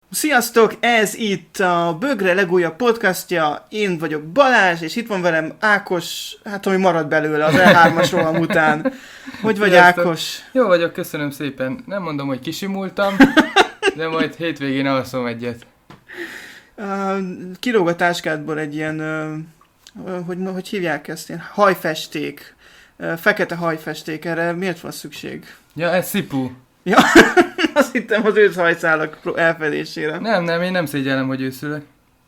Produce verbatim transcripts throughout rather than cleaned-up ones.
Sziasztok, ez itt a Bögre legújabb podcastja, én vagyok Balázs, és itt van velem Ákos, hát ami marad belőle az E hármas roham után. Hogy vagy, Sziasztok. Ákos? Jó vagyok, köszönöm szépen. Nem mondom, hogy kisimultam, de majd hétvégén alszom egyet. Uh, kilóg a táskádból egy ilyen, uh, hogy, hogy hívják ezt, ilyen hajfesték, uh, fekete hajfesték, erre miért van szükség? Ja, ez szipu. Ja, azt hittem az őszhajszálak elfedésére. Nem, nem, én nem szégyellem, hogy őszülök.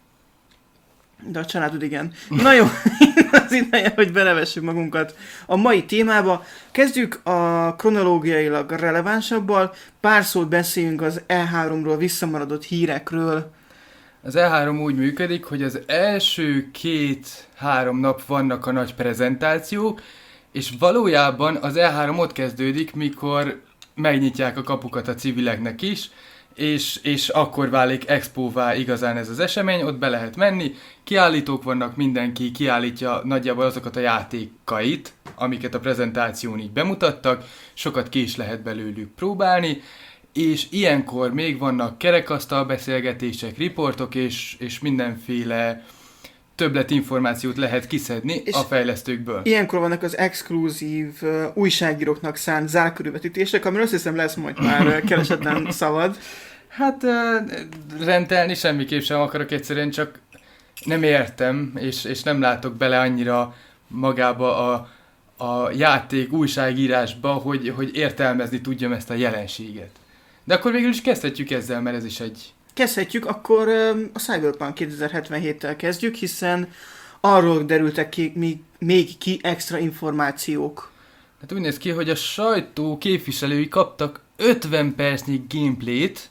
De a családod igen. Na jó, az ideje, hogy belevessük magunkat a mai témába. Kezdjük a kronológiailag relevánsabbal. Pár szót beszéljünk az E háromról visszamaradott hírekről. Az E három úgy működik, hogy az első két-három nap vannak a nagy prezentációk, és valójában az E három ott kezdődik, mikor megnyitják a kapukat a civileknek is, és, és akkor válik expóvá igazán ez az esemény, ott be lehet menni, kiállítók vannak, mindenki kiállítja nagyjából azokat a játékait, amiket a prezentáción így bemutattak, sokat ki is lehet belőlük próbálni, és ilyenkor még vannak kerekasztal beszélgetések, riportok, és, és mindenféle többlet információt lehet kiszedni és a fejlesztőkből. Ilyenkor vannak az exkluzív uh, újságíróknak szánt zárkörülvetítések, amiről azt hiszem lesz majd már uh, keresetlen szabad. Hát uh, rendelni semmiképp sem akarok, egyszerűen csak nem értem, és, és nem látok bele annyira magába a, a játék újságírásba, hogy, hogy értelmezni tudjam ezt a jelenséget. De akkor végül is kezdhetjük ezzel, mert ez is egy... Kezdhetjük, akkor um, a Cyberpunk kétezer-hetvenhéttel kezdjük, hiszen arról derültek ki, még, még ki extra információk. Hát úgy néz ki, hogy a sajtó képviselői kaptak ötven percnyi gameplayt,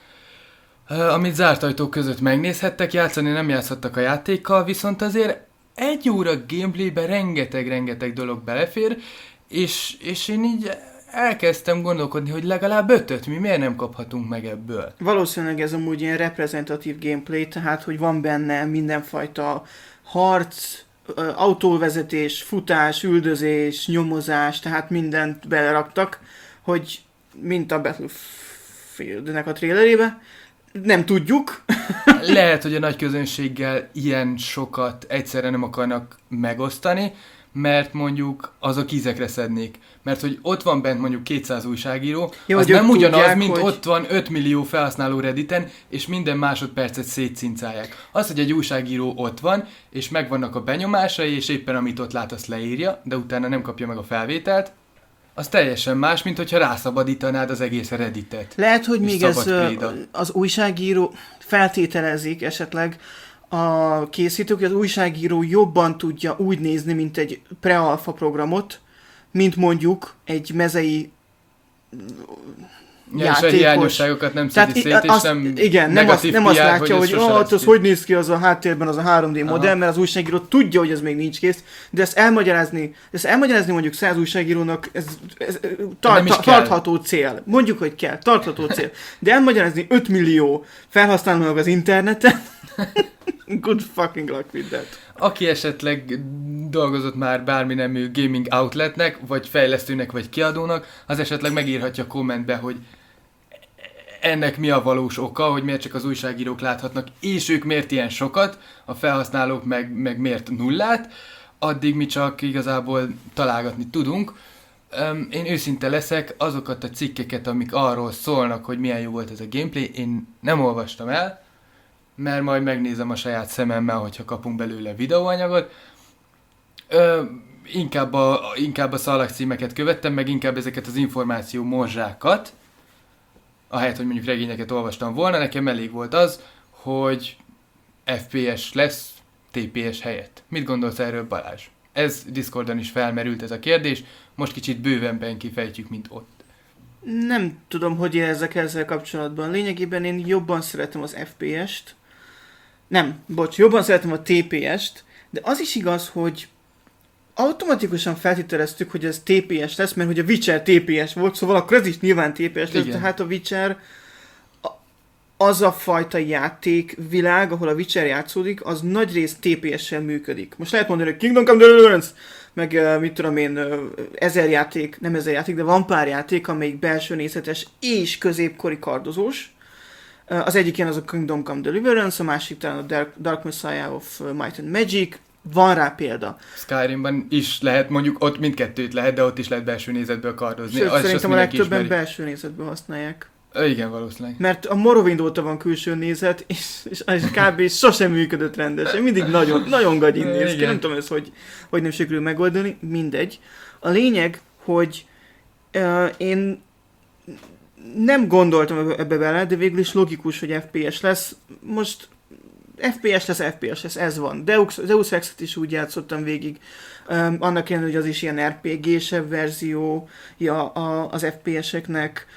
amit zárt ajtók között megnézhettek, játszani nem játszhattak a játékkal, viszont azért egy óra gameplayben rengeteg-rengeteg dolog belefér, és, és én így elkezdtem gondolkodni, hogy legalább ötöt mi miért nem kaphatunk meg ebből. Valószínűleg ez amúgy ilyen reprezentatív gameplay, tehát hogy van benne mindenfajta harc, autóvezetés, futás, üldözés, nyomozás, tehát mindent beleraktak, hogy mint a Battlefieldnek a trailerébe. Nem tudjuk. Lehet, hogy a nagy közönséggel ilyen sokat egyszerre nem akarnak megosztani, mert mondjuk azok ízekre szednék. Mert hogy ott van bent mondjuk kétszáz újságíró, jó, az nem ugyanaz, tudják, mint hogy... ott van öt millió felhasználó Redditen, és minden másodpercet szétcincálják. Az, hogy egy újságíró ott van, és megvannak a benyomásai, és éppen amit ott lát, azt leírja, de utána nem kapja meg a felvételt, az teljesen más, mint hogyha rászabadítanád az egész Redditet. Lehet, hogy még ez az újságíró feltételezik esetleg a készítők, hogy az újságíró jobban tudja úgy nézni, mint egy pre-alpha programot, mint mondjuk egy mezei ja, játékos. És a hiányosságokat nem szedi szét, és az, nem igen, nem azt, nem azt látja, hogy, hogy oh, az hogy néz ki az a háttérben az a három dé modell, mert az újságíró tudja, hogy ez még nincs kész, de ezt elmagyarázni, ezt elmagyarázni mondjuk száz újságírónak, ez, ez tar- ta- tartható cél. Mondjuk, hogy kell, tartható cél. De elmagyarázni öt millió felhasználónak az interneten, good fucking luck with that. Aki esetleg dolgozott már bármi nemű gaming outletnek, vagy fejlesztőnek, vagy kiadónak, az esetleg megírhatja kommentbe, hogy ennek mi a valós oka, hogy miért csak az újságírók láthatnak, és ők miért ilyen sokat, a felhasználók meg, meg miért nullát, addig mi csak igazából találgatni tudunk. Én őszinte leszek, azokat a cikkeket, amik arról szólnak, hogy milyen jó volt ez a gameplay, én nem olvastam el, mert majd megnézem a saját szememmel, hogyha kapunk belőle videóanyagot. Ö, inkább, a, inkább a szalagcímeket követtem, meg inkább ezeket az információ morzsákat, ahelyett, hogy mondjuk regényeket olvastam volna, nekem elég volt az, hogy ef pé es lesz té pé es helyett. Mit gondolsz erről, Balázs? Ez Discordon is felmerült ez a kérdés, most kicsit bővenben kifejtjük, mint ott. Nem tudom, hogy érezzek ezzel kapcsolatban. Lényegében én jobban szeretem az ef pé est. Nem, bocs, jobban szeretem a té pé est, de az is igaz, hogy automatikusan feltételeztük, hogy ez té pé es lesz, mert hogy a Witcher té pé es volt, szóval akkor ez is nyilván té pé es lesz, tehát a Witcher az a fajta játékvilág, ahol a Witcher játszódik, az nagyrészt té pé es-sel működik. Most lehet mondani, hogy Kingdom Come Deliverance, meg mit tudom én, ezer játék, nem ezer játék, de van pár játék, amelyik belső nézetes és középkori kardozós. Az egyik ilyen az a Kingdom Come Deliverance, a másik talán a Dark, Dark Messiah of Might and Magic. Van rá példa. Skyrimban is lehet, mondjuk ott mindkettőt lehet, de ott is lehet belső nézetből kardozni. Sőt, az szerintem a legtöbben belső nézetből használják. Igen, valószínűleg. Mert a Morrowind óta van külső nézet, és, és, és kb. Sosem működött rendesen. Mindig nagyon, nagyon gagyin néz ki. Nem tudom ezt, hogy, hogy nem sikerül megoldani. Mindegy. A lényeg, hogy uh, én nem gondoltam ebbe bele, de végül is logikus, hogy ef pé es lesz. Most ef pé es lesz, ef pé es lesz, ez van. Deus, Deus Exet is úgy játszottam végig. Um, annak ellenére, hogy az is ilyen er pé gé-sebb verziója az ef pé eseknek.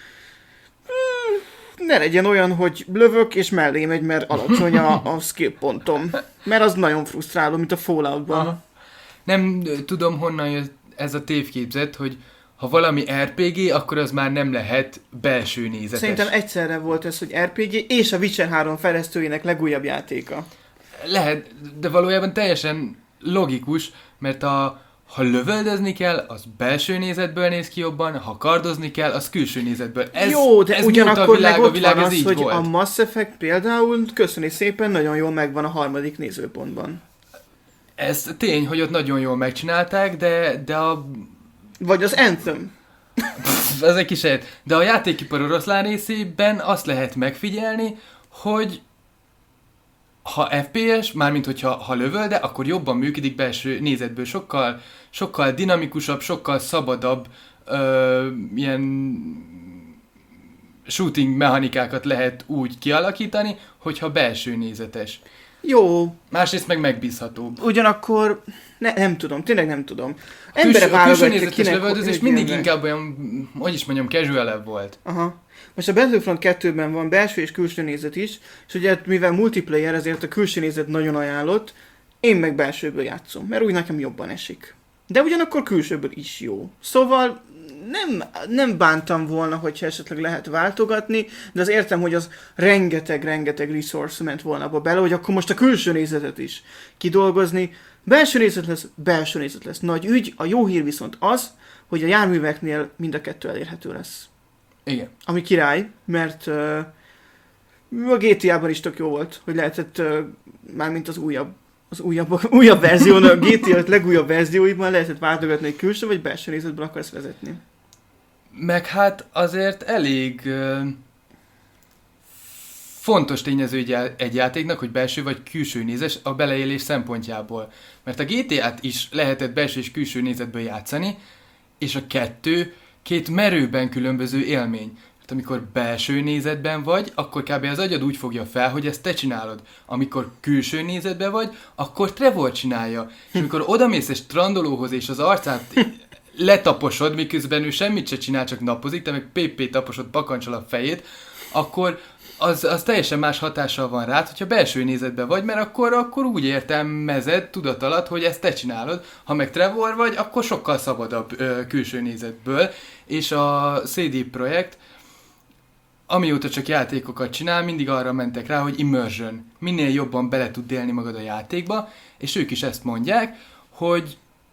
Hmm, ne legyen olyan, hogy lövök és mellé megy, mert alacsony a, a skill pontom. Mert az nagyon frusztráló, mint a Falloutban. Aha. Nem tudom, honnan jött ez a tévképzet, hogy ha valami er pé gé, akkor az már nem lehet belső nézetes. Szerintem egyszerre volt ez, hogy er pé gé és a Witcher három fejlesztőjének legújabb játéka. Lehet, de valójában teljesen logikus, mert a, ha lövöldözni kell, az belső nézetből néz ki jobban, ha kardozni kell, az külső nézetből. Ez, Jó, de ez ugyanakkor a világ, meg ott a világ, van ez az, így hogy volt. a Mass Effect például, köszöni szépen, nagyon jól megvan a harmadik nézőpontban. Ez tény, hogy ott nagyon jól megcsinálták, de, de a... Vagy az Anthem. Ez egy kis helyet. De a játékipar oroszlán részében azt lehet megfigyelni, hogy ha ef pé es, mármint hogyha ha lövölde, akkor jobban működik belső nézetből. Sokkal, sokkal dinamikusabb, sokkal szabadabb ö, ilyen shooting mechanikákat lehet úgy kialakítani, hogyha belső nézetes. Jó. Másrészt meg megbízhatóbb. Ugyanakkor ne, nem tudom, tényleg nem tudom. Embere Embere a külső válogatja, nézetes kinek lövöldözés mindig inkább olyan, hogy is mondjam, casual volt. Aha. Most a Battlefront kettőben van belső és külső nézet is, és ugye mivel multiplayer, ezért a külső nézet nagyon ajánlott, én meg belsőből játszom, mert úgy nekem jobban esik. De ugyanakkor külsőből is jó. Szóval nem, nem bántam volna, hogyha esetleg lehet váltogatni, de az értem, hogy az rengeteg-rengeteg resource ment volna abba bele, hogy akkor most a külső nézetet is kidolgozni. Belső nézet lesz, belső nézet lesz. Nagy ügy, a jó hír viszont az, hogy a járműveknél mind a kettő elérhető lesz. Igen. Ami király, mert uh, a gé té á-ban is tök jó volt, hogy lehetett, uh, mármint az újabb, az újabb, újabb verzión, a gé té á legújabb verzióiban lehetett váltogatni, hogy külső vagy belső nézetből akarsz vezetni. Meg hát azért elég uh, fontos tényező egy, já- egy játéknak, hogy belső vagy külső nézes a beleélés szempontjából. Mert a gé té á-t is lehetett belső és külső nézetből játszani, és a kettő két merőben különböző élmény. Mert amikor belső nézetben vagy, akkor kb. Az agyad úgy fogja fel, hogy ezt te csinálod. Amikor külső nézetben vagy, akkor Trevor csinálja. És amikor odamész egy strandolóhoz, és az arcát letaposod, miközben ő semmit se csinál, csak napozik, te meg pé pé taposod, pakancsol a fejét, akkor az, az teljesen más hatással van rád, hogyha belső nézetben vagy, mert akkor, akkor úgy értelmezed tudat alatt, hogy ezt te csinálod. Ha meg Trevor vagy, akkor sokkal szabadabb ö, külső nézetből. És a cé dé Projekt, amióta csak játékokat csinál, mindig arra mentek rá, hogy immersion. Minél jobban bele tud élni magad a játékba, és ők is ezt mondják, hogy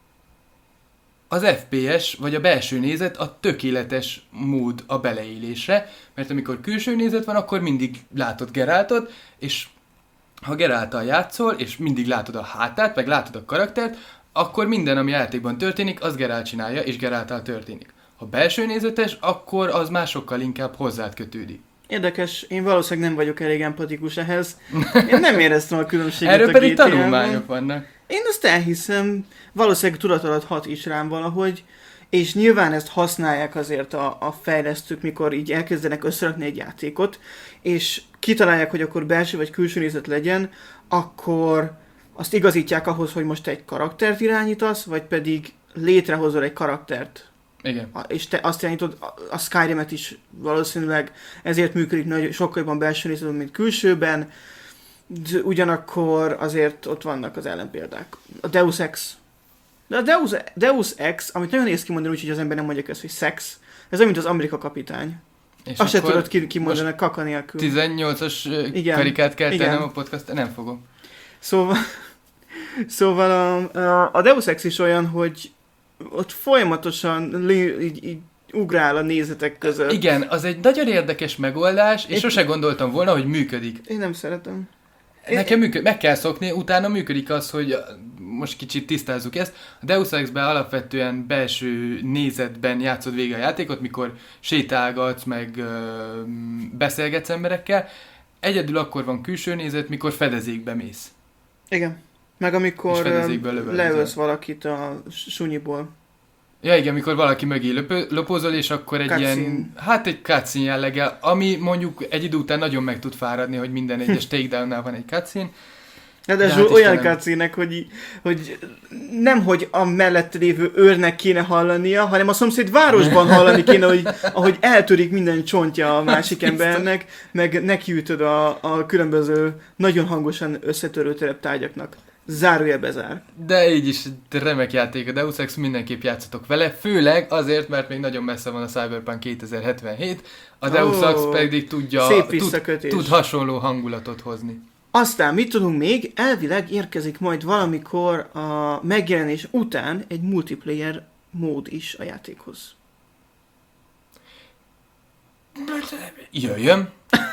az ef pé es, vagy a belső nézet a tökéletes mód a beleélésre, mert amikor külső nézet van, akkor mindig látod Geraltot, és ha Geralttal játszol, és mindig látod a hátát, meg látod a karaktert, akkor minden, ami játékban történik, az Geralt csinálja, és Geralttal történik. Ha belső nézetes, akkor az másokkal inkább hozzád kötődik. Érdekes, én valószínűleg nem vagyok elég empatikus ehhez. Én nem éreztem a különbséget. Erről a pedig gé té á-ban. tanulmányok vannak. Én azt elhiszem, valószínűleg tudat alatt hat is rám valahogy, és nyilván ezt használják azért a, a fejlesztők, mikor így elkezdenek összerakni egy játékot, és kitalálják, hogy akkor belső vagy külső nézet legyen, akkor azt igazítják ahhoz, hogy most te egy karaktert irányítasz, vagy pedig létrehozol egy karaktert. Igen. És te azt irányítod, a Skyrim-et is valószínűleg ezért működik nagy, sokkal jobban belső nézetben, mint külsőben, de ugyanakkor azért ott vannak az ellenpéldák. A Deus Ex. De a Deus, Deus Ex, amit nagyon néz kimondani, úgyhogy az ember nem mondja ezt, hogy szex, ez olyan, mint az Amerika kapitány. És azt se tudod ki, kimondani kaka nélkül. tizennyolcas Igen. karikát kell Igen. tennem a podcast, nem fogom. Szóval, szóval a, a Deus Ex is olyan, hogy ott folyamatosan így, így ugrál a nézetek között. Igen, az egy nagyon érdekes megoldás, és Én- sose gondoltam volna, hogy működik. Én nem szeretem. Nekem működ, meg kell szokni, utána működik az, hogy most kicsit tisztázzuk ezt. A Deus Ex-ben alapvetően belső nézetben játszod végig a játékot, mikor sétálgatsz, meg ö, beszélgetsz emberekkel. Egyedül akkor van külső nézet, mikor fedezékbe mész. Igen. Meg És amikor fedezékből ö, lövöldözel. leölsz valakit a sunyiból. Ja igen, mikor valaki mögé löpö, lopózol, és akkor egy Cutscene. ilyen, hát egy cutscene jelleggel, ami mondjuk egy idő után nagyon meg tud fáradni, hogy minden egyes takedownnál van egy cutscene. Ráadásul hát olyan Istenem. cutscene-nek, hogy, hogy nem, hogy a mellett lévő őrnek kéne hallania, hanem a szomszéd városban hallani kéne, hogy, ahogy eltörik minden csontja a másik biztos. embernek, meg nekiütöd a, a különböző nagyon hangosan összetörő tereptárgyaknak. Zárója bezár. De így is egy remek játék a Deus Ex, mindenképp játszatok vele, főleg azért, mert még nagyon messze van a Cyberpunk kétezer-hetvenhét, a Deus Ex Ó, pedig tudja, szép tud, visszakötés. tud hasonló hangulatot hozni. Aztán mit tudunk még? Elvileg érkezik majd valamikor a megjelenés után egy multiplayer mód is a játékhoz. Jöjjön!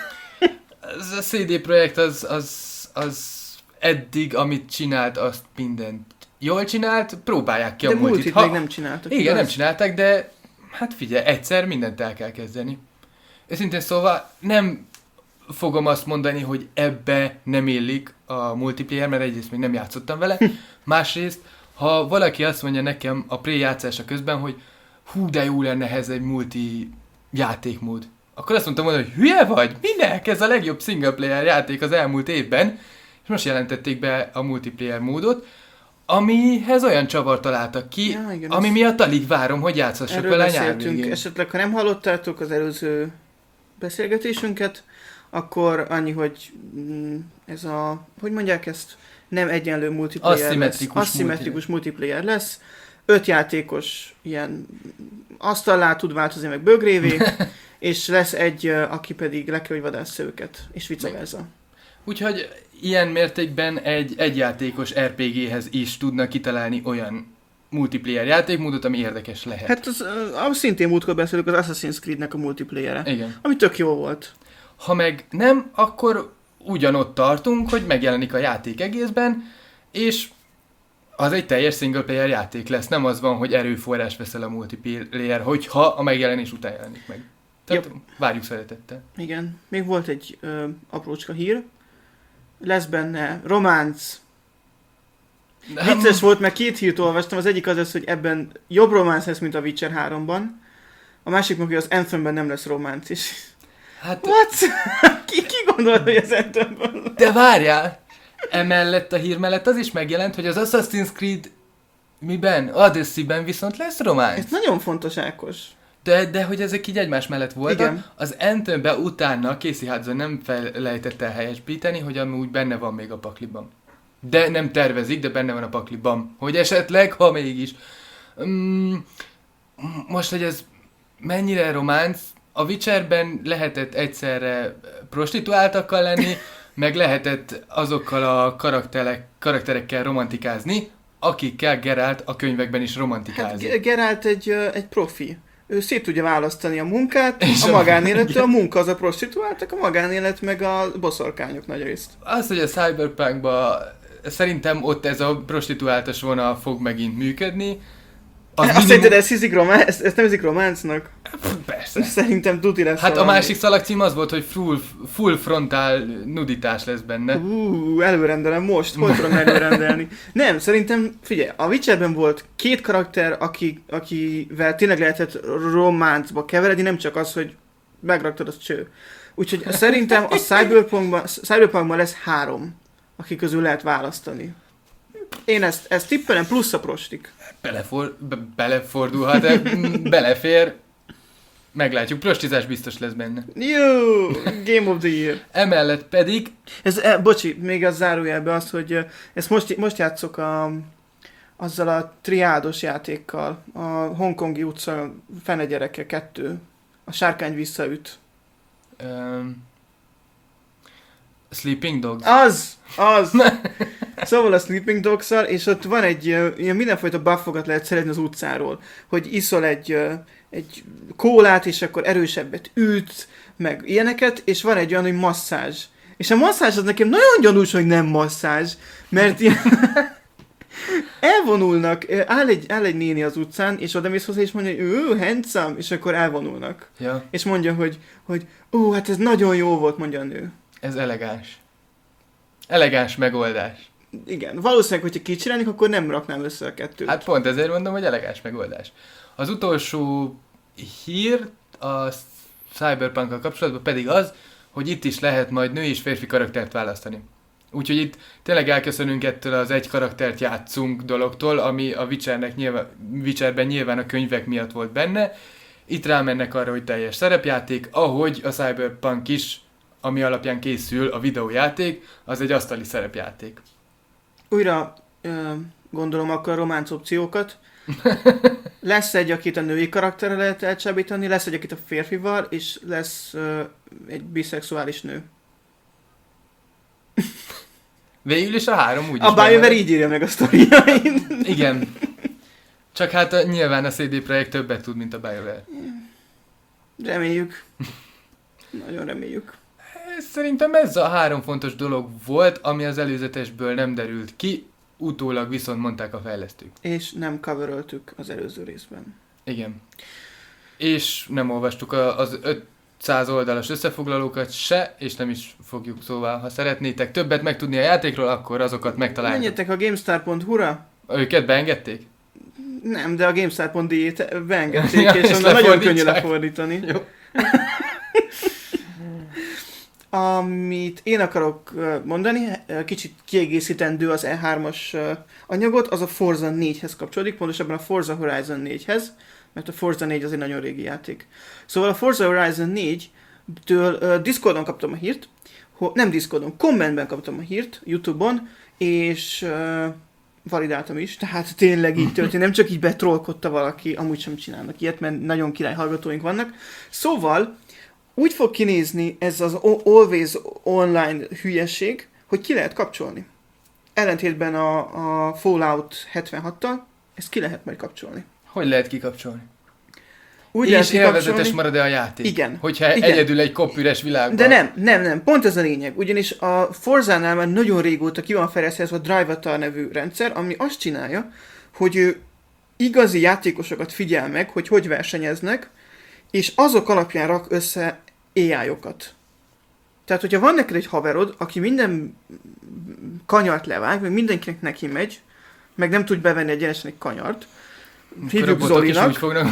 Ez a cé dé Projekt az, az, az eddig, amit csinált, azt mindent jól csinált, próbálják ki De a multit. multit még nem csináltak. Igen, igaz? nem csinálták, de hát figyelj, egyszer mindent el kell kezdeni. Őszintén szóval nem fogom azt mondani, hogy ebbe nem illik a multiplayer, mert egyrészt még nem játszottam vele. Másrészt, ha valaki azt mondja nekem a pré-játszása közben, hogy hú, de jó lenne ez egy multi játékmód, akkor azt mondtam volna, hogy hülye vagy? Minek? Ez a legjobb single player játék az elmúlt évben, és most jelentették be a multiplayer módot, amihez olyan csavar találtak ki, Ja, igen, ami ezt- miatt alig várom, hogy játszhassuk Erről vele a nyár beszéltünk. végén. Esetleg, ha nem hallottátok az előző beszélgetésünket, akkor annyi, hogy mm, ez a, hogy mondják ezt, nem egyenlő multiplayer Aszimmetrikus lesz. Aszimmetrikus multiplayer lesz. Öt játékos ilyen asztallá tud változni, meg bögrévé, és lesz egy, ö, aki pedig le kell, hogy vadásza őket, és vice versa. Úgyhogy ilyen mértékben egy egyjátékos er pé géhez is tudnak kitalálni olyan multiplayer játékmódot, ami érdekes lehet. Hát az, ö, az szintén múltkor beszélünk az Assassin's Creed-nek a multiplayere, Igen. ami tök jó volt. Ha meg nem, akkor ugyanott tartunk, hogy megjelenik a játék egészben, és az egy teljes single player játék lesz. Nem az van, hogy erőforrás veszel a multiplayer, hogyha a megjelenés után jelenik meg. Tehát várjuk szeretettel. Igen, még volt egy ö, aprócska hír. Lesz benne románc. Vicces volt, mert két hírt olvastam. Az egyik az az, hogy ebben jobb románc lesz, mint a Witcher háromban. A másik meg, hogy az Anthemben nem lesz románc is. Hát, What? ki, ki gondolta, hogy az Anthemben? de várjál! Emellett a hír mellett az is megjelent, hogy az Assassin's Creed miben? Odyssey-ben viszont lesz románc. Ez nagyon fontos, Ákos. De, de hogy ezek így egymás mellett voltak, Igen. az Anthemben utána Casey Hudson nem felejtette el helyesbíteni, hogy amúgy benne van még a pakliban. De nem tervezik, de benne van a pakliban. Hogy esetleg, ha mégis. Mm, most, hogy ez mennyire románc, a Witcherben lehetett egyszerre prostituáltakkal lenni, meg lehetett azokkal a karakterek, karakterekkel romantikázni, akikkel Geralt a könyvekben is Hát romantikázik. Ge- Geralt egy, ö, egy profi. Ő szét tudja választani a munkát, És a a- magánélettől, a munka az a prostituáltak, a magánélet meg a boszorkányok nagy részt. Az, hogy a Cyberpunkban szerintem ott ez a prostituáltas vonal fog megint működni. Az Azt szerinted ez hiszik románc? Ezt, ezt nem hiszik románcnak? Persze. Szerintem tuti lesz Hát a valami. másik szalagcím az volt, hogy full, full frontal nuditás lesz benne. Ú, előrendelem most, hogy tudom előrendelni. Nem, szerintem, figyelj, a Witcherben volt két karakter, aki, akivel tényleg lehetett románcba keveredni, nem csak az, hogy megraktad, az cső. Úgyhogy szerintem a Cyberpunkban, Cyberpunkban lesz három, akik közül lehet választani. Én ezt, ezt tippelem, plusz a prostik. Belefor, be, belefordulhat, de belefér. Meglátjuk, prostizás biztos lesz benne. Jó, Game of the Year. Emellett pedig, Ez, e, bocsi, még az zárójelbe az, hogy ö, ezt most, most játszok a, azzal a triádos játékkal, a Hongkongi utca fene gyereke kettő. A sárkány visszaüt. um, Sleeping Dogs. Az! Az! Szóval a Sleeping Dogs-szal, és ott van egy, ilyen mindenfajta buffokat lehet szeretni az utcáról, hogy iszol egy, egy kólát, és akkor erősebbet ütsz, meg ilyeneket, és van egy olyan, hogy masszázs. És a masszázs az nekem nagyon gyanús, hogy nem masszázs, mert ilyen elvonulnak, áll egy, áll egy néni az utcán, és oda mész hozzá, és mondja, hogy ő, handsome, és akkor elvonulnak. Ja. És mondja, hogy, hogy ó, hát ez nagyon jó volt, mondja a nő. Ez elegáns. Elegáns megoldás. Igen, valószínűleg, hogyha kicsináljuk, akkor nem raknám össze a kettőt. Hát pont ezért mondom, hogy elegáns megoldás. Az utolsó hír a Cyberpunk-kal kapcsolatban pedig az, hogy itt is lehet majd nő és férfi karaktert választani. Úgyhogy itt tényleg elköszönünk ettől az egy karaktert játszunk dologtól, ami a Witchernek nyilván, Witcherben nyilván a könyvek miatt volt benne. Itt rámennek arra, hogy teljes szerepjáték, ahogy a Cyberpunk is, ami alapján készül a videójáték, az egy asztali szerepjáték. Újra ö, gondolom akkor a románc opciókat. Lesz egy, akit a női karakterre lehet elcsábítani, lesz egy, akit a férfival, és lesz ö, egy biszexuális nő. Végül is a három úgy is. A BioWare így írja meg a sztoriait. Igen. Csak hát a, nyilván a cé dé Projekt többet tud, mint a BioWare. Reméljük. Nagyon reméljük. Szerintem ez a három fontos dolog volt, ami az előzetesből nem derült ki, utólag viszont mondták a fejlesztők. És nem coveröltük az előző részben. Igen. És nem olvastuk a, az ötszáz oldalas összefoglalókat se, és nem is fogjuk, szóval ha szeretnétek többet megtudni a játékról, akkor azokat megtaláljátok. Menjetek a GameStar pont hu-ra. Őket beengedték? Nem, de a GameStar pont di-t beengedték, Ja, és és onnan nagyon könnyű lefordítják. lefordítani. Jó. Amit én akarok mondani, kicsit kiegészítendő az E hármas anyagot, az a Forza négyhez kapcsolódik, pontosabban a Forza Horizon négyhez, mert a Forza négy az egy nagyon régi játék. Szóval a Forza Horizon négytől uh, Discordon kaptam a hírt, ho- nem Discordon, kommentben kaptam a hírt, YouTube-on, és uh, validáltam is, tehát tényleg így történt, nem csak így betrollkodta valaki, amúgy sem csinálnak ilyet, mert nagyon király hallgatóink vannak. Szóval úgy fog kinézni ez az Always Online hülyeség, hogy ki lehet kapcsolni. Ellentétben a, a Fallout hetvenhattal, ezt ki lehet majd kapcsolni. Hogy lehet kikapcsolni? Úgy és lehet élvezetes kikapcsolni, marad-e a játék? Igen. Hogyha Igen. egyedül egy kopüres világban. de nem, nem, nem, pont ez a lényeg. Ugyanis a Forzánál már nagyon régóta ki van fejlesztve a Drivatar nevű rendszer, ami azt csinálja, hogy ő igazi játékosokat figyel meg, hogy hogy versenyeznek, és azok alapján rak össze á i-okat. Tehát, hogyha van neked egy haverod, aki minden kanyart levág, meg mindenkinek neki megy, meg nem tud bevenni egyenesen egy kanyart, hívjuk Zolinak, úgy fognak...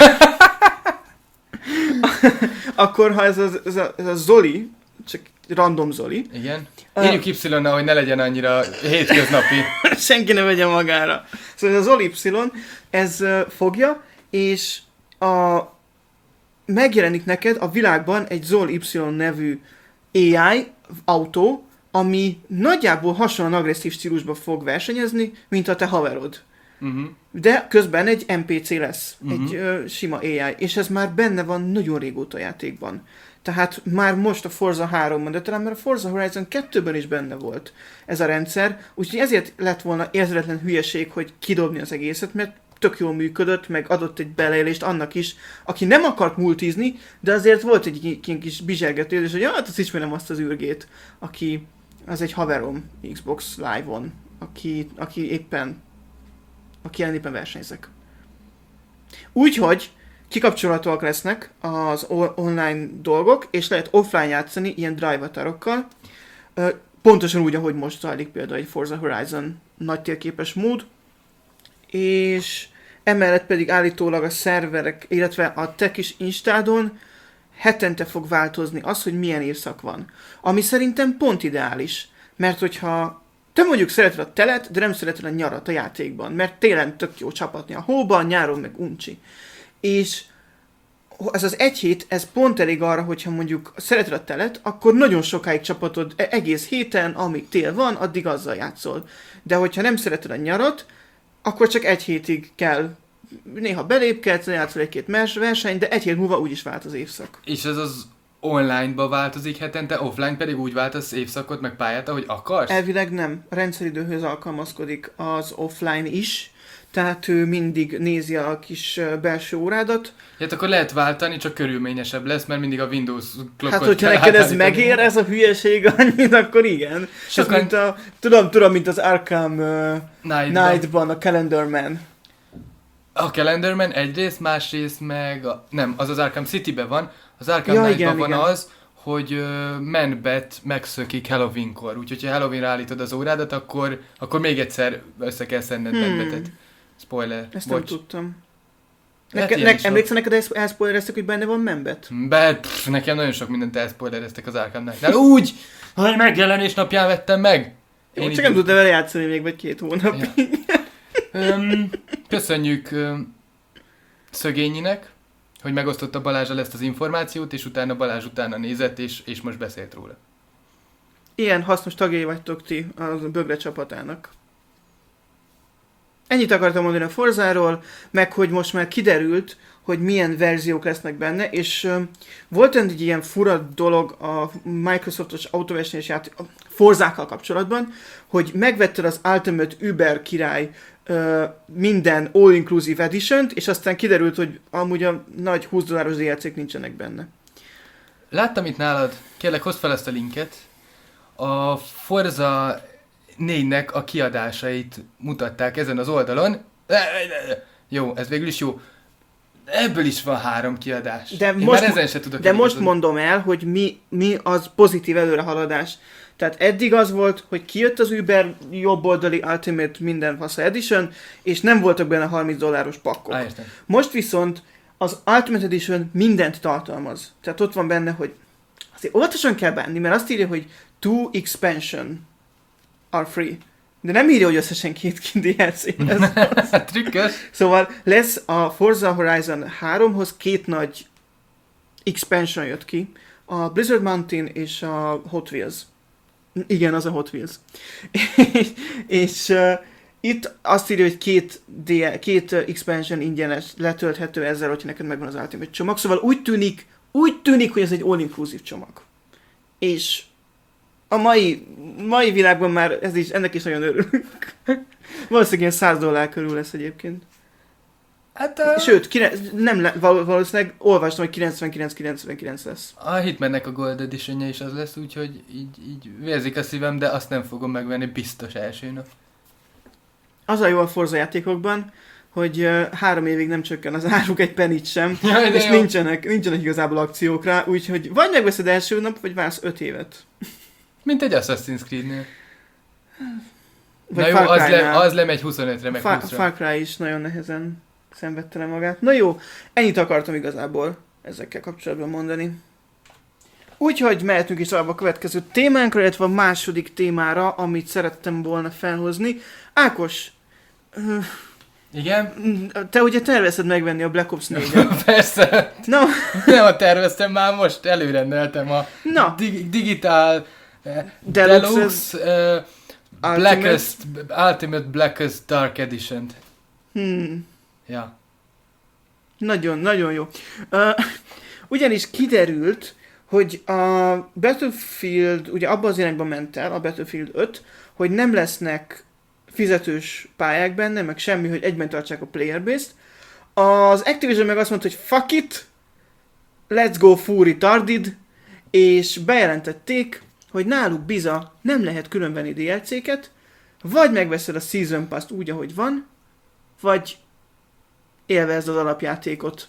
akkor ha ez a, ez, a, ez a Zoli, csak random Zoli, Igen. Írjuk Y-nal, hogy ne legyen annyira hétköznapi. senki ne vegye magára. Szóval ez a Zoli Y, ez uh, fogja, és a, megjelenik neked a világban egy Zol Y nevű á i, autó, ami nagyjából hasonlóan agresszív stílusban fog versenyezni, mint a te haverod. Uh-huh. De közben egy en pé cé lesz, Uh-huh. egy ö, sima á i, és ez már benne van nagyon régóta a játékban. Tehát már most a Forza háromban, de talán már a Forza Horizon kettőben is benne volt ez a rendszer, úgyhogy ezért lett volna érzületlen hülyeség, hogy kidobni az egészet, mert tök jól működött, meg adott egy beleélést annak is, aki nem akart multizni, de azért volt egy ilyen kis bizsergető, és hogy ja, hát azt ismerem azt az űrgét, aki, az egy haverom Xbox Live-on, aki, aki éppen aki ellen éppen versenyzek. Úgyhogy kikapcsolhatóak lesznek az online dolgok, és lehet offline játszani ilyen drive-atarokkal. Pontosan úgy, ahogy most zajlik például egy Forza Horizon nagy térképes mód, és emellett pedig állítólag a szerverek, illetve a te kis Instádon hetente fog változni az, hogy milyen évszak van. Ami szerintem pont ideális, mert hogyha te mondjuk szereted a telet, de nem szereted a nyarat a játékban, mert télen tök jó csapatni a hóban, nyáron meg uncsi. És ez az egy hét, ez pont elég arra, hogyha mondjuk szereted a telet, akkor nagyon sokáig csapatod egész héten, amíg tél van, addig azzal játszol. De hogyha nem szereted a nyarat, akkor csak egy hétig kell, néha belépkedsz, játszol egy-két versenyt, de egy hét múlva úgyis vált az évszak. És ez az online-ba változik hetente, offline pedig úgy változ évszakot meg pályát, ahogy akarsz? Elvileg nem. A rendszeridőhöz alkalmazkodik az offline is, tehát ő mindig nézi a kis belső órádat. Hát akkor lehet váltani, csak körülményesebb lesz, mert mindig a Windows klokkot Hát, hogyha kell neked ez átállítani. megér, ez a hülyeség annyit, akkor igen. Sokan- Ez mint a, tudom, tudom, mint az Arkham uh, Night-ban. Night-ban a Calendar Man. A Calendarman egyrészt, másrészt meg... A, nem, az az Arkham City-ben van. Az Arkham Ja, Knight-ban igen, van igen. az, hogy uh, Man-bet megszökik Halloween-kor. Úgyhogy ha Halloween-ra állítod az órádat, akkor, akkor még egyszer össze kell szedned Hmm. Man-betet. Spoiler. Ezt nem Bocs. tudtam. Lehet Neke, ilyen ne, is van. emlékszel neked, ezt elszpoilereztek, hogy benne van Membet? Be, pff, nekem nagyon sok mindent elszpoilereztek az Arkham Knight-nál. Úgy, hogy megjelenés napján vettem meg. Jó, Én csak így- nem tudtam vele játszani még vagy két hónap. Ja. Öm, köszönjük öm, Szögényinek, hogy megosztotta Balázsral ezt az információt, és utána Balázs utána nézett, és, és most beszélt róla. Ilyen hasznos tagjai vagytok ti a Bögre csapatának. Ennyit akartam mondani a Forzáról, meg hogy most már kiderült, hogy milyen verziók lesznek benne, és uh, volt egy ilyen fura dolog a Microsoftos autóversenyes játék, a Forzákkal kapcsolatban, hogy megvetted az Ultimate Uber király uh, minden All-Inclusive Edition-t, és aztán kiderült, hogy amúgy a nagy húsz dolláros dé el cé-k nincsenek benne. Láttam itt nálad, kérlek hozd fel ezt a linket, a Forza négynek a kiadásait mutatták ezen az oldalon. Jó, ez végül is jó. Ebből is van három kiadás. De Én most, már ezen se tudok de most eligazodni. mondom el, hogy mi, mi az pozitív előrehaladás. Tehát eddig az volt, hogy kijött az Uber jobboldali Ultimate minden fasza Edition, és nem voltak benne harminc dolláros pakkok. Á, értem. Most viszont az Ultimate Edition mindent tartalmaz. Tehát ott van benne, hogy azért óvatosan kell bánni, mert azt írja, hogy two expansion are free. De nem írja, hogy összesen két dé el cé lesz. Trükkös. Szóval lesz a Forza Horizon háromhoz két nagy expansion jött ki. A Blizzard Mountain és a Hot Wheels. Igen, az a Hot Wheels. és és uh, itt azt írja, hogy két, D L, két uh, expansion ingyenes, letölthető ezzel, hogyha neked megvan az Ultimate csomag. Szóval úgy tűnik, úgy tűnik, hogy ez egy all-inclusive csomag. És a mai, mai világban már ez is, ennek is nagyon örülünk. Valószínűleg ilyen száz dollár körül lesz egyébként. Hát a, Sőt, kine, nem le, val- valószínűleg olvastam, hogy kilencvenkilenc kilencvenkilenc lesz. a Hitmannek a Gold Edition-je is az lesz, úgyhogy így, így vérzik a szívem, de azt nem fogom megvenni biztos első nap. Az a jó a Forza játékokban, hogy uh, három évig nem csökken az áruk egy penit sem, Jaj, de és jó. nincsenek, nincsenek igazából akciók rá, úgyhogy vagy megveszed első nap, vagy vársz öt évet. Mint egy Assassin's Creed-nél. Vagy Na jó, Far az, le, Cry-nál. az lemegy huszonötre, meg Far, húszra. Far Cry is nagyon nehezen szenvedte le magát. Na jó, ennyit akartam igazából ezekkel kapcsolatban mondani. Úgyhogy mehetünk is tovább a következő témánkra, illetve a második témára, amit szerettem volna felhozni. Ákos, ö, Igen? te ugye tervezed megvenni a Black Ops négyet. Persze. No, Nem a terveztem, már most előrendeltem a na, dig- digitál eh, Deluxe- Deluxe eh, Blackest, Ultimate Blackest Dark Edition-t. hmm, Ja. nagyon, nagyon jó. Uh, ugyanis kiderült, hogy a Battlefield, ugye abban az irányba ment el, a Battlefield öt, hogy nem lesznek fizetős pályák benne, meg semmi, hogy egyben tartsák a player base-t. Az Activision meg azt mondta, hogy fuck it, let's go full retarded, és bejelentették, hogy náluk biza nem lehet különvenni dé el cé-ket, vagy megveszed a Season Pass-t úgy, ahogy van, vagy élvezd az alapjátékot.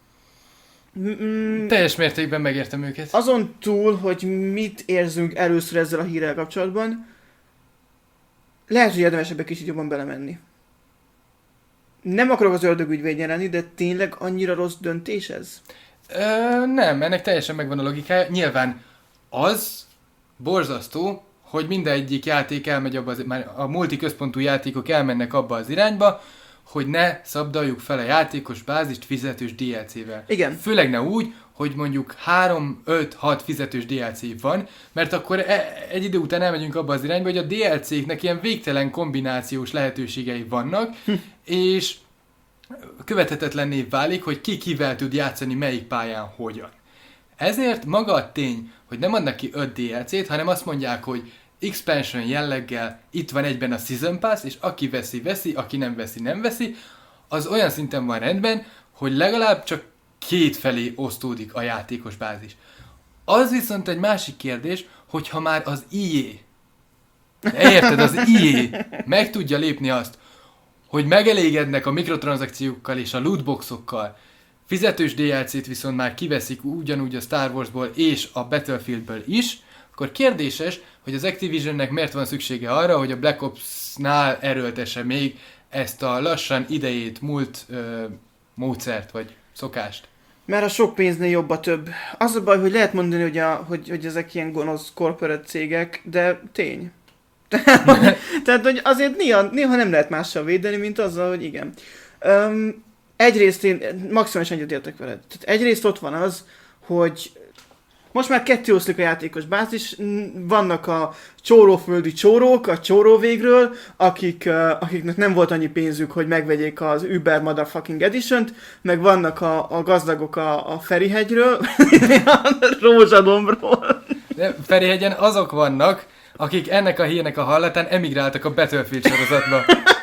Mm, Teljes mértékben megértem őket. azon túl, hogy mit érzünk először ezzel a hírrel kapcsolatban, lehet, hogy érdemesebb egy kicsit jobban belemenni. Nem akarok az ördögügyvédjen lenni, de tényleg annyira rossz döntés ez? Ö, nem, ennek teljesen megvan a logikája. Nyilván az borzasztó, hogy mindegyik játék elmegy abba az, már a multiközpontú játékok elmennek abba az irányba, hogy ne szabdaljuk fel a játékos bázist fizetős dé el cé-vel. Igen. Főleg ne úgy, hogy mondjuk három, öt, hat fizetős dé el cé van, mert akkor e- egy idő után elmegyünk abba az irányba, hogy a dé el cé-knek ilyen végtelen kombinációs lehetőségei vannak, és követhetetlenné válik, hogy ki kivel tud játszani melyik pályán hogyan. Ezért maga a tény, hogy nem adnak ki öt dé el cét, hanem azt mondják, hogy expansion jelleggel itt van egyben a Season Pass, és aki veszi, veszi, aki nem veszi, nem veszi, az olyan szinten van rendben, hogy legalább csak két felé osztódik a játékos bázis. Az viszont egy másik kérdés, hogyha már az í á, érted, az í á meg tudja lépni azt, hogy megelégednek a mikrotranszakciókkal és a lootboxokkal, fizetős dé el cét viszont már kiveszik ugyanúgy a Star Warsból és a Battlefieldből is, akkor kérdéses, hogy az Activisionnek miért van szüksége arra, hogy a Black Ops-nál erőltesse még ezt a lassan idejét múlt ö, módszert, vagy szokást. Mert a sok pénznél jobb a több. Az a baj, hogy lehet mondani, hogy, a, hogy, hogy ezek ilyen gonosz corporate cégek, de tény. Tehát, hogy azért néha, néha nem lehet mással védeni, mint azzal, hogy igen. Um, egyrészt én maximálisan egyetértek veled. Tehát egyrészt ott van az, hogy most már ketté oszlik a játékos bázis, vannak a csóróföldi csórók, a csóróvégről, akik, uh, akiknek nem volt annyi pénzük, hogy megvegyék az Uber Motherfucking Edition-t, meg vannak a, a gazdagok a, a Ferihegyről, a Rózsadombról. De Ferihegyen azok vannak, akik ennek a hírnek a hallatán emigráltak a Battlefield sorozatba.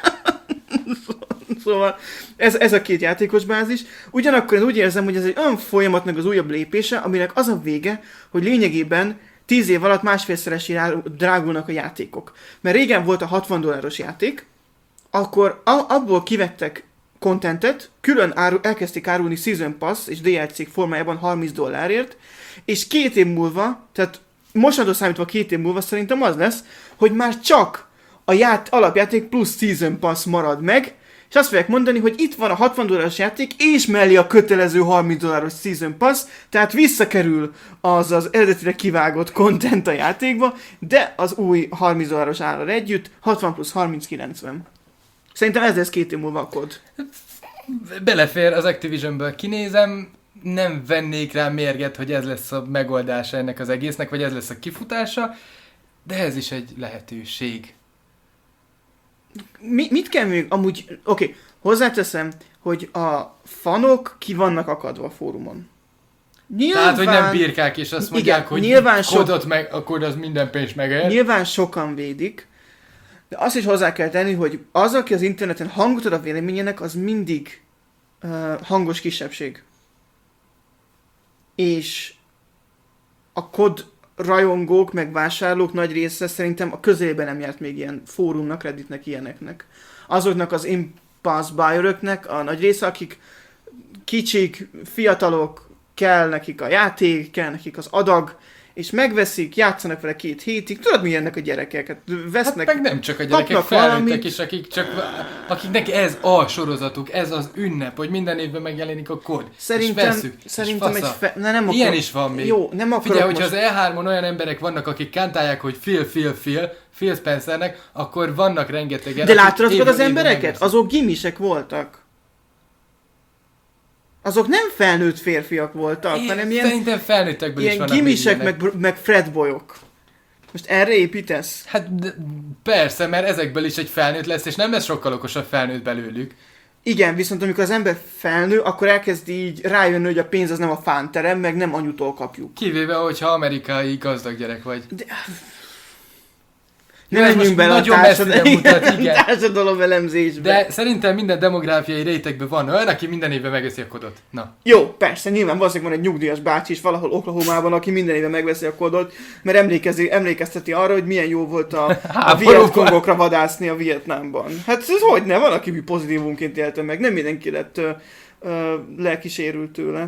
Szóval ez, ez a két játékos bázis. Ugyanakkor én úgy érzem, hogy ez egy olyan folyamatnak az újabb lépése, aminek az a vége, hogy lényegében tíz év alatt másfélszeresére drágulnak a játékok. Mert régen volt a hatvan dolláros játék, akkor a, abból kivettek contentet, külön áru, elkezdték árulni Season Pass és dé el cé formájában harminc dollárért, és két év múlva, tehát mostantól számítva két év múlva szerintem az lesz, hogy már csak a ját, alapjáték plusz Season Pass marad meg, és azt fogják mondani, hogy itt van a hatvan dolláros játék, és mellé a kötelező harminc dolláros Season Pass, tehát visszakerül az az eredetileg kivágott content a játékba, de az új harminc dolláros árral együtt, hatvan plusz harminc kilencven. Szerintem ez lesz két év múlva a kód. Belefér az Activisionből, kinézem, nem vennék rá mérget, hogy ez lesz a megoldása ennek az egésznek, vagy ez lesz a kifutása, de ez is egy lehetőség. Mi, mit kell még amúgy, oké, okay, hozzáteszem, hogy a fanok ki vannak akadva a fórumon. Nyilván, tehát, hogy nem birkák, és azt mondják, igen, hogy nyilván kodot sok, meg, akkor az minden pénz megér. Nyilván sokan védik, de azt is hozzá kell tenni, hogy az, aki az interneten hangot ad a véleményének, az mindig uh, hangos kisebbség. És a kod rajongók, meg vásárlók nagy része szerintem a közelében nem járt még ilyen fórumnak, Redditnek, ilyeneknek. Azoknak az impulse buyeröknek a nagy része, akik kicsik, fiatalok, kell nekik a játék, kell nekik az adag, és megveszik, játszanak vele két hétig. Tudod, mi ennek a gyerekeket? Vesznek, hát meg nem csak a gyerekek, felnőttek is, akik csak, akiknek ez a sorozatuk, ez az ünnep, hogy minden évben megjelenik a kód. Szerintem, és veszük, szerintem és egy fe... Na, nem akar... ilyen is van még. Jó, nem akarok Figyelj, most... hogyha az E hármon olyan emberek vannak, akik kántálják, hogy Phil, Phil, Phil, Phil Spencernek, akkor vannak rengetegen. De látod azokat az embereket? Azok gimisek voltak. Azok nem felnőtt férfiak voltak, én hanem ilyen, szerintem felnőttekből ilyen is vannak gimisek, meg, meg fredbolyok. Most erre építesz? Hát de, persze, mert ezekből is egy felnőtt lesz, és nem lesz sokkal okosabb felnőtt belőlük. Igen, viszont amikor az ember felnő, akkor elkezd így rájönni, hogy a pénz az nem a fánterem, meg nem anyutól kapjuk. Kivéve, hogyha amerikai gazdag gyerek vagy. De... Nem menjünk bele a társadalom, társadalom elemzésbe. De szerintem minden demográfiai rétegben van olyan, aki minden évben megveszi a kodot. Na. Jó, persze, nyilván valószínűleg van egy nyugdíjas bácsi is valahol Oklahomában, aki minden évben megveszi a kodot, mert emlékezi, emlékezteti arra, hogy milyen jó volt a, a vietkongokra vadászni a Vietnámban. Hát ez hogy ne, van, aki pozitívunként élte meg, nem mindenki lett ö, ö, lelkisérült tőle.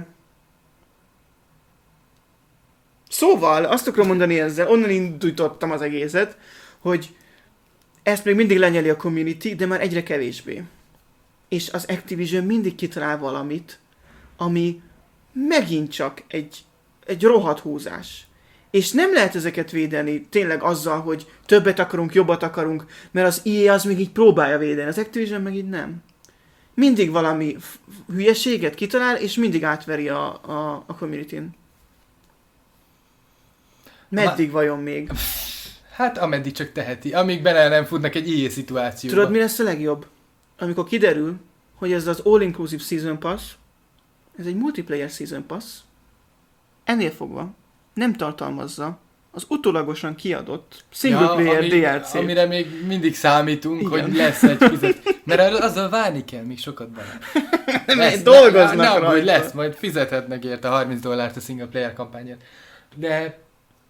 Szóval, azt akarom mondani ezzel, onnan indítottam az egészet, hogy ezt még mindig lenyeli a community, de már egyre kevésbé. És az Activision mindig kitalál valamit, ami megint csak egy, egy rohadt húzás. És nem lehet ezeket védeni tényleg azzal, hogy többet akarunk, jobbat akarunk, mert az í á az még így próbálja védeni, az Activision meg így nem. Mindig valami f- hülyeséget kitalál, és mindig átveri a, a, a community-n. Meddig vajon még? Hát ameddig csak teheti, amíg bele nem futnak egy í á szituációba. Tudod, mi lesz a legjobb? Amikor kiderül, hogy ez az All-Inclusive Season Pass, ez egy multiplayer Season Pass, ennél fogva nem tartalmazza az utólagosan kiadott single player ja, ami, dé el cé. Amire még mindig számítunk, igen. hogy lesz egy fizet. Mert azzal várni kell még sokat bele. Lesz, dolgoznak ne, rajta. Hogy lesz, majd fizethetnek érte harminc dollárt a single player kampányért. De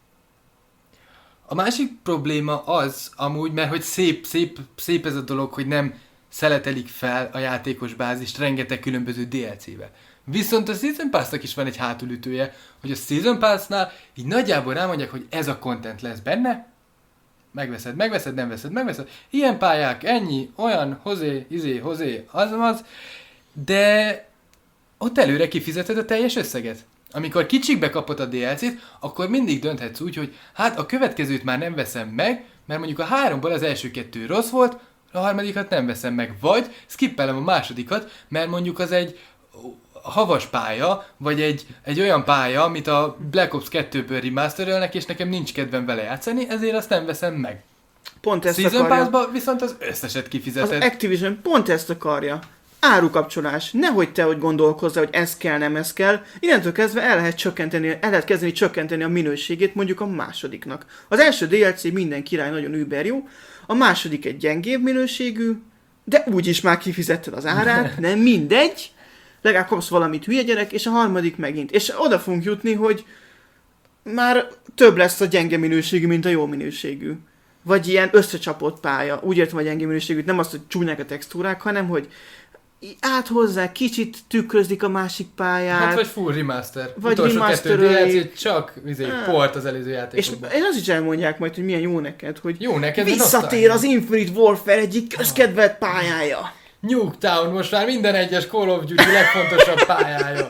a másik probléma az amúgy, mert hogy szép, szép, szép ez a dolog, hogy nem szeletelik fel a játékos bázist rengeteg különböző dé el cé-vel. Viszont a Season Pass-nak is van egy hátulütője, hogy a Season Pass-nál így nagyjából rámondják, hogy ez a content lesz benne, megveszed, megveszed, nem veszed, megveszed, ilyen pályák, ennyi, olyan, hozé, izé, hozé, az az, de ott előre kifizeted a teljes összeget. Amikor kicsikbe kapod a dé el cét, akkor mindig dönthetsz úgy, hogy hát a következőt már nem veszem meg, mert mondjuk a háromból az első kettő rossz volt, a harmadikat nem veszem meg, vagy skippelem a másodikat, mert mondjuk az egy havas pálya, vagy egy, egy olyan pálya, amit a Black Ops kettőből remasterölnek, és nekem nincs kedvem vele játszani, ezért azt nem veszem meg. Pont ezt Season akarja. Pass-ba viszont az összeset kifizeted. Az Activision pont ezt akarja. Árukapcsolás. Nehogy te, hogy gondolkozzál, hogy ez kell, nem ez kell. Innentől kezdve el lehet, csökkenteni, el lehet kezdeni csökkenteni a minőségét mondjuk a másodiknak. Az első dé el cé minden király, nagyon über jó. A második egy gyengébb minőségű, de úgyis már kifizetted az árát, nem mindegy. Legalább kapsz valamit, hülye gyerek, és a harmadik megint. És oda fogunk jutni, hogy már több lesz a gyenge minőségű, mint a jó minőségű. Vagy ilyen összecsapott pálya. Úgy értem a gyenge minőségűt, nem azt, hogy csúnyák a textúrák, hanem hogy áthozzák, kicsit tükrözik a másik pályát. Hát vagy full remaster. Vagy utolsó kettő dé el cé csak izé, Ah. port az előző És, játékokban. és azt is elmondják majd, hogy milyen jó neked, hogy Jó neked, de visszatér nosztalgia. az Infinite Warfare egyik közkedvelt pályája. Nuketown most már minden egyes Call of Duty legfontosabb pályája.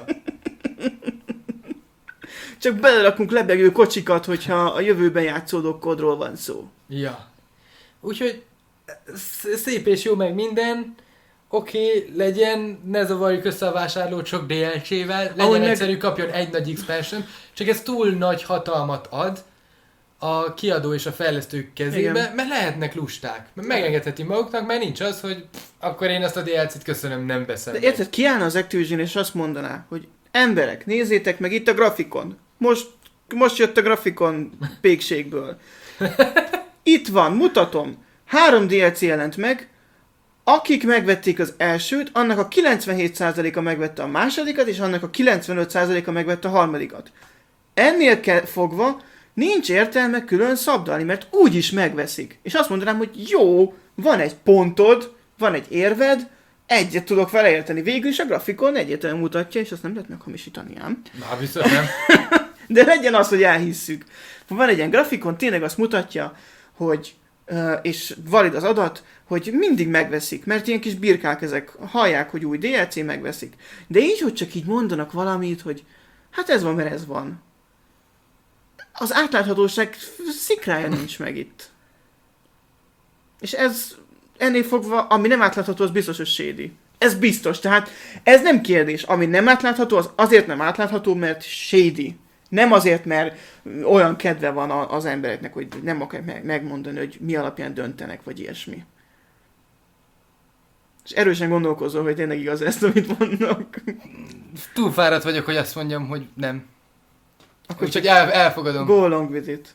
Csak belerakunk lebegő kocsikat, hogyha a jövőben játszódó kódról van szó. Ja. Úgyhogy sz- szép és jó meg minden. Oké, okay, legyen, ne zavarjuk össze a vásárlót sok dé el cé-vel, legyen Ahogy meg- egyszerű, kapjon egy nagy expansion, csak ez túl nagy hatalmat ad a kiadó és a fejlesztők kezébe, Igen. mert lehetnek lusták. Mert megengedheti maguknak, mert nincs az, hogy pff, akkor én azt a dé el cét köszönöm, nem veszem. De meg. érted, kiállna az Activision és azt mondaná, hogy emberek, nézzétek meg itt a grafikon. Most, most jött a grafikon pékségből. Itt van, mutatom. Három dé el cé jelent meg. Akik megvették az elsőt, annak a kilencvenhét százaléka megvette a másodikat, és annak a kilencvenöt százaléka megvette a harmadikat. Ennél kell fogva, nincs értelme külön szabdalni, mert úgyis megveszik. És azt mondanám, hogy jó, van egy pontod, van egy érved, egyet tudok vele érteni. Végül is a grafikon egyértelműen mutatja, és azt nem lehet meghamisítani ám. Na, biztos nem. De legyen az, hogy elhisszük. Van egy ilyen grafikon, tényleg azt mutatja, hogy, uh, és valid az adat, hogy mindig megveszik, mert ilyen kis birkák ezek, hallják, hogy új dé el cé, megveszik. De így, hogy csak így mondanak valamit, hogy hát ez van, mert ez van. Az átláthatóság szikrája nincs meg itt. És ez ennél fogva, ami nem átlátható, az biztos, hogy shady. Ez biztos, tehát ez nem kérdés. Ami nem átlátható, az azért nem átlátható, mert shady. Nem azért, mert olyan kedve van a- az embereknek, hogy nem akarják meg- megmondani, hogy mi alapján döntenek, vagy ilyesmi. És erősen gondolkozol, hogy tényleg igaz ezt, amit mondnak. Túl fáradt vagyok, hogy azt mondjam, hogy nem. Akkor Úgyhogy el, elfogadom. go along with it.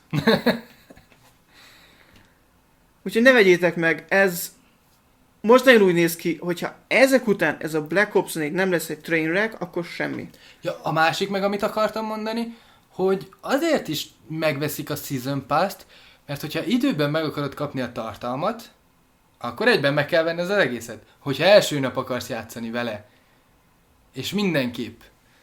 Úgyhogy ne vegyétek meg, ez most nagyon úgy néz ki, hogyha ezek után ez a Black Ops négy nem lesz egy trainwreck, akkor semmi. Ja, a másik meg, amit akartam mondani, hogy azért is megveszik a Season Pass-t, mert hogyha időben meg akarod kapni a tartalmat, akkor egyben meg kell venni az egészet. Hogyha első nap akarsz játszani vele, és mindenképp,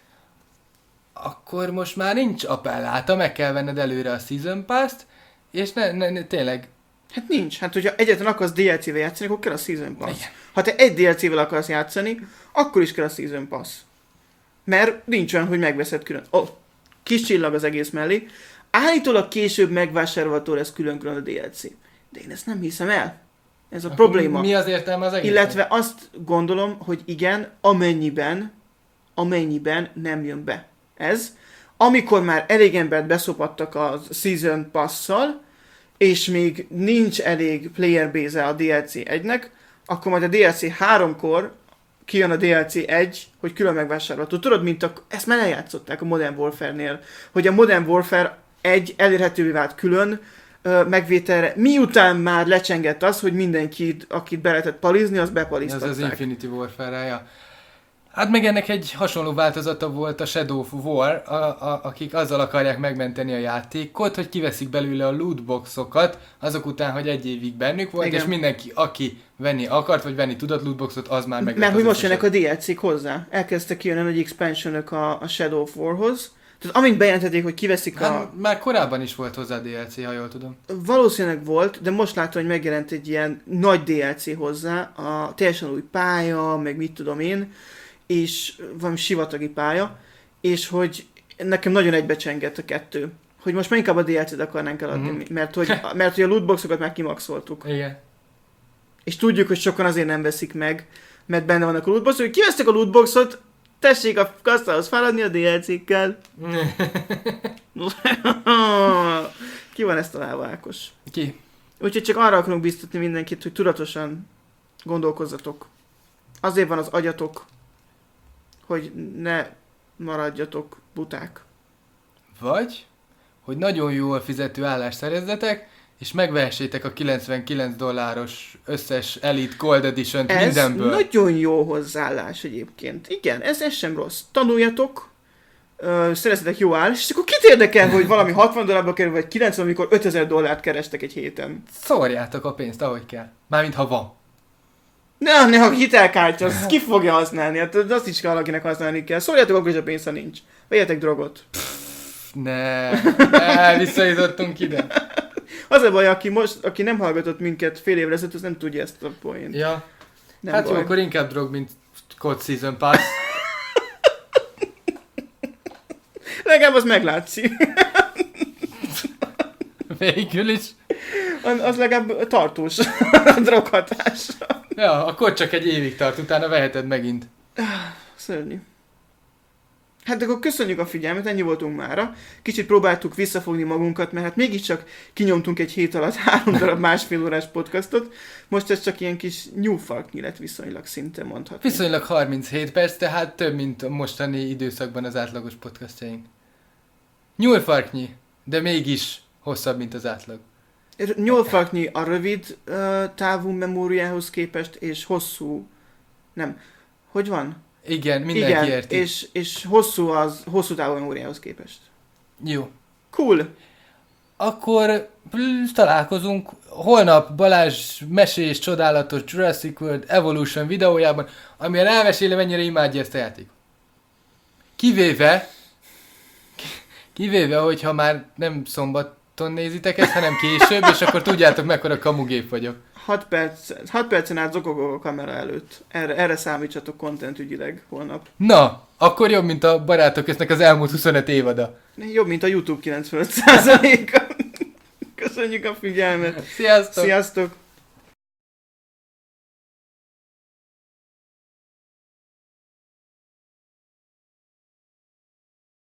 akkor most már nincs appelláta, meg kell venned előre a Season Pass-t, és ne, ne, ne, tényleg, Hát nincs. Hát hogyha egyetlen akarsz dé el cé-vel játszani, akkor kell a Season Pass. Igen. Ha te egy dé el cé-vel akarsz játszani, akkor is kell a Season Pass. Mert nincs olyan, hogy megveszed külön. Ó, oh, kis csillag az egész mellé. Állítólag később megvásárolható lesz külön-külön a dé el cé. De én ezt nem hiszem el. Ez a akkor probléma. mi az értelme az egész? Illetve azt gondolom, hogy igen, amennyiben, amennyiben nem jön be ez. Amikor már elég embert beszopattak a Season Pass-szal, és még nincs elég player base a dé el cé egynek, akkor majd a dé el cé háromkor kijön a dé el cé egy, hogy külön megvásárolható. Tudod, mint a, ezt már eljátszották a Modern Warfare-nél, hogy a Modern Warfare egy elérhetővé vált külön ö, megvételre, miután már lecsengett az, hogy mindenki, akit be lehetett palizni, az bepaliztatták. Ez az Infinity Warfare-ja. Hát meg ennek egy hasonló változata volt a Shadow of War, a, a, akik azzal akarják megmenteni a játékot, hogy kiveszik belőle a lootboxokat, azok után, hogy egy évig bennük volt, igen. És mindenki, aki venni akart, vagy venni tudott lootboxot, az már meg. Mert hogy most jönnek a dé el cé-k hozzá. Elkezdtek kijönni egy expansionök a, a Shadow of Warhoz. Tehát amint bejelentették, hogy kiveszik hát, a... Már korábban is volt hozzá dé el cé, ha jól tudom. Valószínűleg volt, de most látom, hogy megjelent egy ilyen nagy dé el cé hozzá, a teljesen új pálya, meg mit tudom én, és valami sivatagi pálya, és hogy nekem nagyon egybecsengett a kettő. Hogy most már inkább a dé el cét akarnánk eladni, mm-hmm. mert, hogy, mert hogy a lootboxokat már kimaxoltuk. Igen. És tudjuk, hogy sokan azért nem veszik meg, mert benne vannak a lootboxok, hogy kivesztek a lootboxot, tessék a kasztához feladni a dé el cé-kkel. Ki van ezt találva, Ákos? Ki? Úgyhogy csak arra akarunk biztatni mindenkit, hogy tudatosan gondolkozzatok. Azért van az agyatok, hogy ne maradjatok buták. Vagy, hogy nagyon jól fizető állást szerezzetek, és megvehessétek a kilencvenkilenc dolláros összes Elite Gold Edition-t ez mindenből. Ez nagyon jó hozzáállás egyébként. Igen, ez, ez sem rossz. Tanuljatok, ö, szerezzetek jó állást, és akkor kit érdekel, hogy valami hatvan dollárba kerül, vagy kilencven, amikor ötezer dollárt kerestek egy héten. Szórjátok a pénzt, ahogy kell. Mármint ha van. Ne, ne, ha hitelkártya, azt ki fogja használni? Hát azt is kell, akinek használni kell. Szóljátok akkor is a pénzt, ha nincs. Vegyetek drogot. Pff, ne, ne, visszajutottunk ide. Az a baj, aki most, aki nem hallgatott minket fél évre ezelőtt, az nem tudja ezt a poént. Ja. Nem hát baj. jó, akkor inkább drog, mint COD Season Pass. Legalább az meglátszik. Végül is. Az legalább tartós a droghatás. Ja, akkor csak egy évig tart, utána veheted megint. Szörnyű. Hát akkor köszönjük a figyelmet, ennyi voltunk mára. Kicsit próbáltuk visszafogni magunkat, mert hát mégiscsak kinyomtunk egy hét alatt három darab másfél órás podcastot. Most ez csak ilyen kis nyúlfarknyi lett viszonylag szinte mondhatni. Viszonylag harminchét perc, tehát több, mint a mostani időszakban az átlagos podcastjaink. Nyúlfarknyi, de mégis hosszabb, mint az átlag. Nyúlfarknyi a rövid uh, távú memóriához képest, és hosszú... Nem. Hogy van? Igen, mindenki Igen, érti. és, és hosszú az hosszú távú memóriához képest. Jó. Cool. Akkor találkozunk holnap Balázs mesés csodálatos Jurassic World Evolution videójában, amivel elmeséli, mennyire imádja ezt a játékot. Kivéve, kivéve, hogyha már nem szombaton nézitek ezt, hanem később, és akkor tudjátok, mekkora kamugép vagyok. hat perc, hat percen át zokogok a kamera előtt. Erre, erre számítsatok content ügyileg holnap. Na, akkor jobb, mint a Barátok köznek az elmúlt huszonöt évada. Jobb, mint a YouTube kilencvenöt százaléka. Köszönjük a figyelmet. Sziasztok! Sziasztok!